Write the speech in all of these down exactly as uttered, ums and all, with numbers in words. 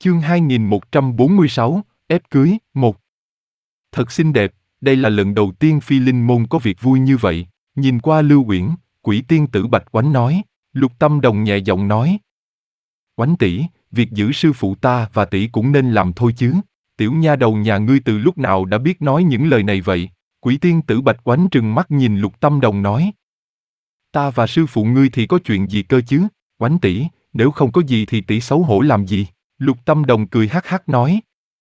Chương hai nghìn một trăm bốn mươi sáu, ép cưới, một. Thật xinh đẹp, đây là lần đầu tiên Phi Linh môn có việc vui như vậy. Nhìn qua Lưu Uyển, Quỷ tiên tử Bạch Oánh nói. Lục Tâm Đồng nhẹ giọng nói. Oánh tỷ, việc giữ sư phụ ta và tỷ cũng nên làm thôi chứ. Tiểu nha đầu nhà ngươi từ lúc nào đã biết nói những lời này vậy? Quỷ tiên tử Bạch Oánh trừng mắt nhìn Lục Tâm Đồng nói. Ta và sư phụ ngươi thì có chuyện gì cơ chứ? Oánh tỷ, nếu không có gì thì tỷ xấu hổ làm gì? Lục Tâm Đồng cười hắc hắc nói.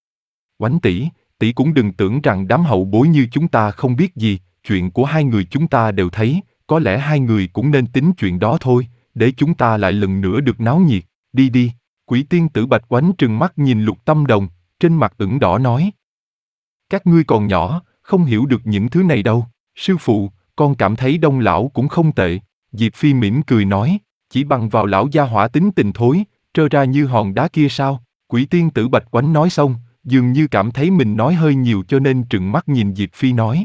Oánh tỷ, tỷ cũng đừng tưởng rằng đám hậu bối như chúng ta không biết gì, chuyện của hai người chúng ta đều thấy, có lẽ hai người cũng nên tính chuyện đó thôi, để chúng ta lại lần nữa được náo nhiệt, đi đi. Quỷ tiên tử Bạch Oánh trừng mắt nhìn Lục Tâm Đồng, trên mặt ửng đỏ nói. Các ngươi còn nhỏ, không hiểu được những thứ này đâu, sư phụ, con cảm thấy Đông lão cũng không tệ. Diệp Phi mỉm cười nói, chỉ bằng vào lão gia hỏa tính tình thối, trơ ra như hòn đá kia sao? Quỷ tiên tử Bạch Oánh nói xong, dường như cảm thấy mình nói hơi nhiều cho nên trừng mắt nhìn Diệp Phi nói.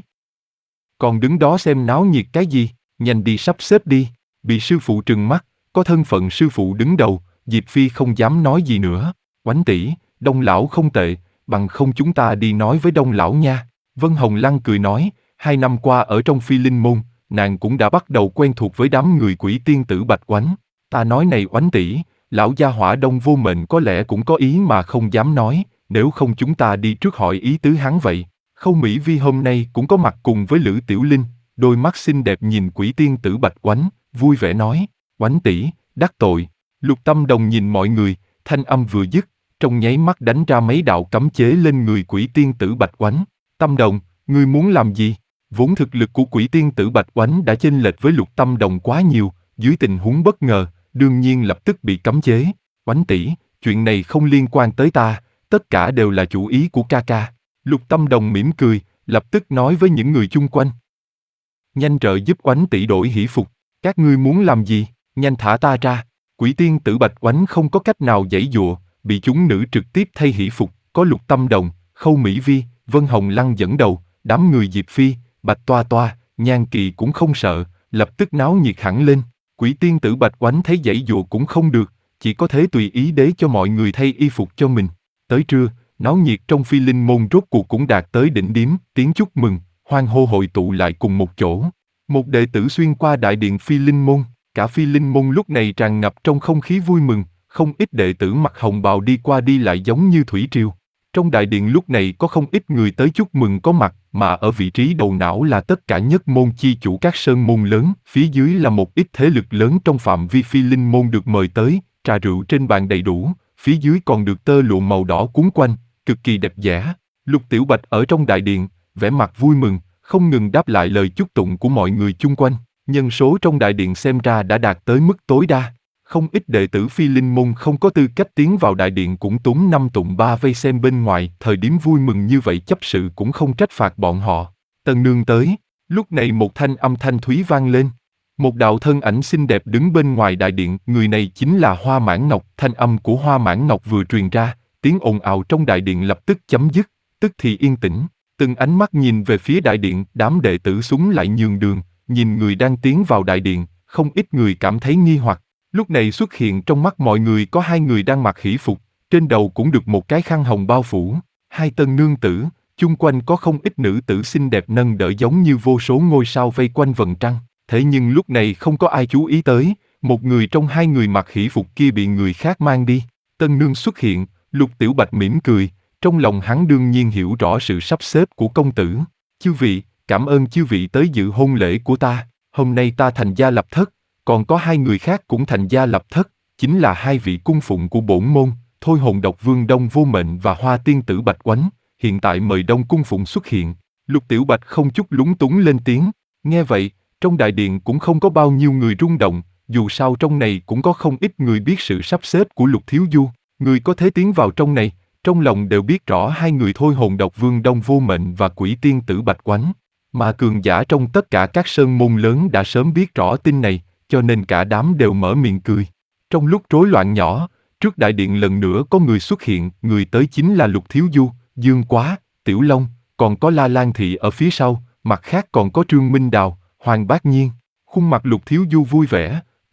Còn đứng đó xem náo nhiệt cái gì, nhanh đi sắp xếp đi. Bị sư phụ trừng mắt, có thân phận sư phụ đứng đầu, Diệp Phi không dám nói gì nữa. Oánh tỷ, Đông lão không tệ, bằng không chúng ta đi nói với Đông lão nha. Vân Hồng Lăng cười nói, hai năm qua ở trong Phi Linh môn, nàng cũng đã bắt đầu quen thuộc với đám người quỷ tiên tử Bạch Oánh. Ta nói này Oánh tỷ, lão gia hỏa Đông Vô Mệnh có lẽ cũng có ý mà không dám nói, nếu không chúng ta đi trước hỏi ý tứ hắn vậy. Khâu Mỹ Vi hôm nay cũng có mặt cùng với Lữ Tiểu Linh, đôi mắt xinh đẹp nhìn quỷ tiên tử Bạch Oánh, vui vẻ nói, Oánh tỷ, đắc tội. Lục Tâm Đồng nhìn mọi người, thanh âm vừa dứt, trong nháy mắt đánh ra mấy đạo cấm chế lên người quỷ tiên tử Bạch Oánh. Tâm Đồng, ngươi muốn làm gì? Vốn thực lực của quỷ tiên tử Bạch Oánh đã chênh lệch với Lục Tâm Đồng quá nhiều, dưới tình huống bất ngờ, đương nhiên lập tức bị cấm chế. Oánh tỷ, chuyện này không liên quan tới ta, tất cả đều là chủ ý của ca ca. Lục Tâm Đồng mỉm cười, lập tức nói với những người chung quanh. Nhanh trợ giúp Oánh tỷ đổi hỷ phục, các ngươi muốn làm gì, nhanh thả ta ra. Quỷ tiên tử Bạch Oánh không có cách nào giãy giụa, bị chúng nữ trực tiếp thay hỷ phục, có Lục Tâm Đồng, Khâu Mỹ Vi, Vân Hồng Lăng dẫn đầu, đám người Diệp Phi, Bạch Toa Toa, Nhan Kỳ cũng không sợ, lập tức náo nhiệt hẳn lên. Quỷ tiên tử Bạch Oánh thấy giãy giụa cũng không được, chỉ có thế tùy ý để cho mọi người thay y phục cho mình. Tới trưa, náo nhiệt trong Phi Linh môn rốt cuộc cũng đạt tới đỉnh điểm, tiếng chúc mừng, hoan hô hội tụ lại cùng một chỗ. Một đệ tử xuyên qua đại điện Phi Linh môn, cả Phi Linh môn lúc này tràn ngập trong không khí vui mừng, không ít đệ tử mặc hồng bào đi qua đi lại giống như thủy triều. Trong đại điện lúc này có không ít người tới chúc mừng có mặt, mà ở vị trí đầu não là tất cả nhất môn chi chủ các sơn môn lớn, phía dưới là một ít thế lực lớn trong phạm vi Phi Linh môn được mời tới, trà rượu trên bàn đầy đủ, phía dưới còn được tơ lụa màu đỏ cuốn quanh, cực kỳ đẹp đẽ. Lục Tiểu Bạch ở trong đại điện, vẻ mặt vui mừng, không ngừng đáp lại lời chúc tụng của mọi người chung quanh. Nhân số trong đại điện xem ra đã đạt tới mức tối đa. Không ít đệ tử Phi Linh môn không có tư cách tiến vào đại điện cũng túm năm tụng ba vây xem bên ngoài. Thời điểm vui mừng như vậy chấp sự cũng không trách phạt bọn họ. Tân nương tới. Lúc này một thanh âm thanh thúy vang lên. Một đạo thân ảnh xinh đẹp đứng bên ngoài đại điện. Người này chính là Hoa Mãn Ngọc. Thanh âm của Hoa Mãn Ngọc vừa truyền ra, tiếng ồn ào trong đại điện lập tức chấm dứt, tức thì yên tĩnh. Từng ánh mắt nhìn về phía đại điện, đám đệ tử súng lại nhường đường. Nhìn người đang tiến vào đại điện, không ít người cảm thấy nghi hoặc. Lúc này xuất hiện trong mắt mọi người có hai người đang mặc hỷ phục, trên đầu cũng được một cái khăn hồng bao phủ. Hai tân nương tử, chung quanh có không ít nữ tử xinh đẹp nâng đỡ giống như vô số ngôi sao vây quanh vầng trăng. Thế nhưng lúc này không có ai chú ý tới, một người trong hai người mặc hỷ phục kia bị người khác mang đi. Tân nương xuất hiện, Lục Tiểu Bạch mỉm cười, trong lòng hắn đương nhiên hiểu rõ sự sắp xếp của công tử. Chư vị, cảm ơn chư vị tới dự hôn lễ của ta, hôm nay ta thành gia lập thất, còn có hai người khác cũng thành gia lập thất, chính là hai vị cung phụng của bổn môn, Thôi Hồn Độc Vương Đông Vô Mệnh và Hoa Tiên Tử Bạch Oánh, hiện tại mời Đông cung phụng xuất hiện. Lục Tiểu Bạch không chút lúng túng lên tiếng, nghe vậy, trong đại điện cũng không có bao nhiêu người rung động, dù sao trong này cũng có không ít người biết sự sắp xếp của Lục Thiếu Du, người có thế tiến vào trong này, trong lòng đều biết rõ hai người Thôi Hồn Độc Vương Đông Vô Mệnh và Quỷ Tiên Tử Bạch Oánh. Mà cường giả trong tất cả các sơn môn lớn đã sớm biết rõ tin này, cho nên cả đám đều mở miệng cười. Trong lúc rối loạn nhỏ, trước đại điện lần nữa có người xuất hiện, người tới chính là Lục Thiếu Du, Dương Quá, Tiểu Long, còn có La Lan Thị ở phía sau, mặt khác còn có Trương Minh Đào, Hoàng Bác Nhiên. Khuôn mặt Lục Thiếu Du vui vẻ,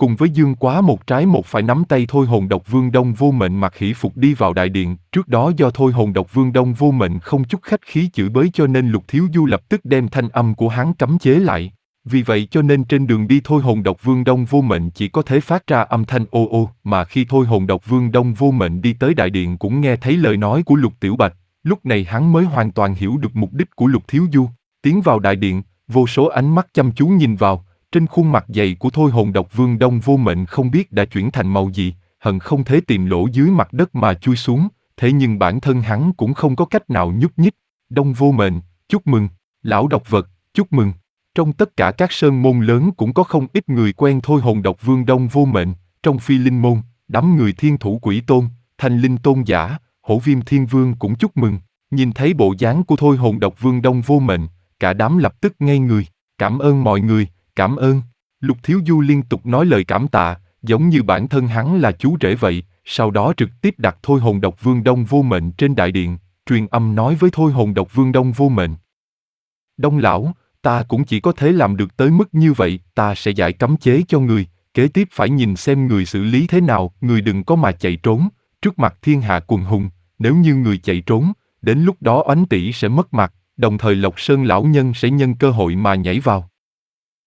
cùng với Dương Quá một trái một phải nắm tay Thôi Hồn Độc Vương Đông Vô Mệnh mặc hỷ phục đi vào đại điện. Trước đó do Thôi Hồn Độc Vương Đông Vô Mệnh không chút khách khí chửi bới cho nên Lục Thiếu Du lập tức đem thanh âm của hắn cấm chế lại. Vì vậy cho nên trên đường đi Thôi Hồn Độc Vương Đông Vô Mệnh chỉ có thể phát ra âm thanh ô ô, mà khi Thôi Hồn Độc Vương Đông Vô Mệnh đi tới đại điện cũng nghe thấy lời nói của Lục Tiểu Bạch, lúc này hắn mới hoàn toàn hiểu được mục đích của Lục Thiếu Du. Tiến vào đại điện, vô số ánh mắt chăm chú nhìn vào, trên khuôn mặt dày của Thôi Hồn Độc Vương Đông Vô Mệnh không biết đã chuyển thành màu gì, hận không thể tìm lỗ dưới mặt đất mà chui xuống, thế nhưng bản thân hắn cũng không có cách nào nhúc nhích. Đông Vô Mệnh, chúc mừng, lão độc vật, chúc mừng. Trong tất cả các sơn môn lớn cũng có không ít người quen Thôi Hồn Độc Vương Đông Vô Mệnh, trong Phi Linh môn, đám người Thiên Thủ Quỷ Tôn, Thanh Linh Tôn giả, Hổ Viêm Thiên Vương cũng chúc mừng. Nhìn thấy bộ dáng của Thôi Hồn Độc Vương Đông Vô Mệnh, cả đám lập tức ngây người. Cảm ơn mọi người, cảm ơn. Lục Thiếu Du liên tục nói lời cảm tạ, giống như bản thân hắn là chú rể vậy, sau đó trực tiếp đặt Thôi Hồn Độc Vương Đông Vô Mệnh trên đại điện, truyền âm nói với Thôi Hồn Độc Vương Đông Vô Mệnh. Đông lão, ta cũng chỉ có thể làm được tới mức như vậy, ta sẽ giải cấm chế cho người, kế tiếp phải nhìn xem người xử lý thế nào, người đừng có mà chạy trốn, trước mặt thiên hạ quần hùng, nếu như người chạy trốn, đến lúc đó Oánh tỷ sẽ mất mặt, đồng thời Lộc Sơn lão nhân sẽ nhân cơ hội mà nhảy vào.